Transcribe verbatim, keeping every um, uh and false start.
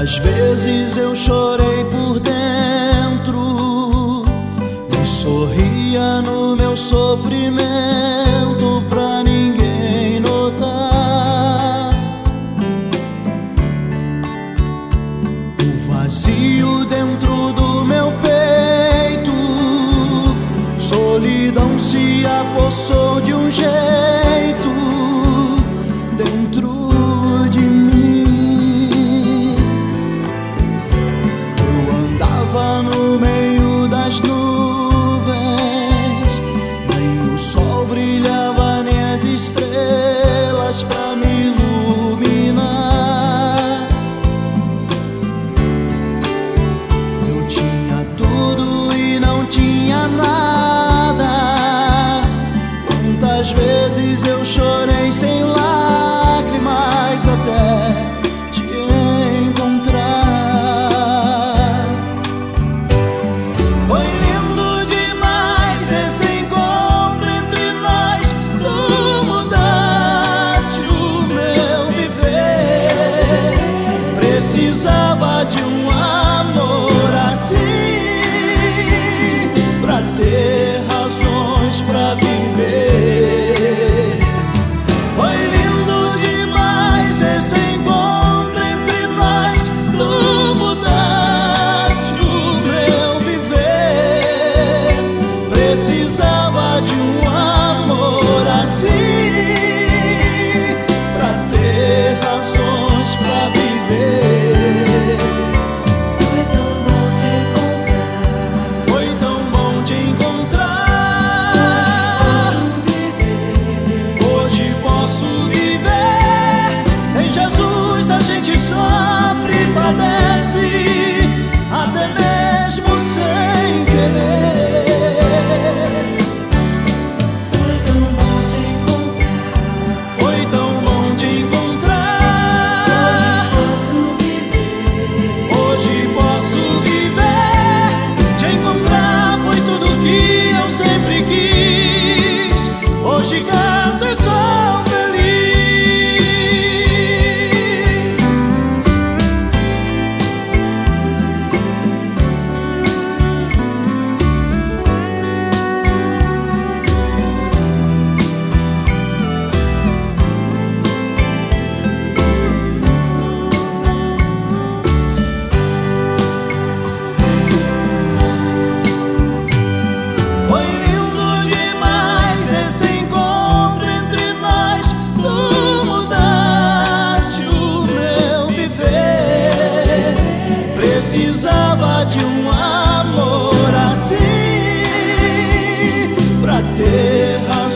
Quantas vezes eu chorei por dentro e sorria no meu sofrimento pra ninguém notar. O vazio dentro do meu peito, solidão se apossou de um jeito dentro de mim. Eu andava no meio das nuvens, nem o sol brilhava nem as estrelas pra me iluminar. Eu tinha tudo e não tinha nada. Quantas vezes eu chorei sem lágrimas até te encontrar. Foi lindo demais esse encontro entre nós. Tu mudaste o meu viver. Precisava de um amor assim pra ter razões pra viver. Foi lindo demais esse encontro entre nós. Tu mudaste o meu viver. Precisava de um amor assim pra ter razões pra viver. Foi tão bom te encontrar. Foi tão bom te encontrar. Hoje posso viver. Sem Jesus a gente sofre e padece, até mesmo sem querer. Foi tão bom te encontrar. Foi tão bom te encontrar. Posso viver. Hoje posso viver. Te encontrar foi tudo que eu sempre quis. Hoje canto e sou feliz. Foi lindo demais esse encontro entre nós. Tu mudaste o meu viver. Precisava de um amor assim pra ter razão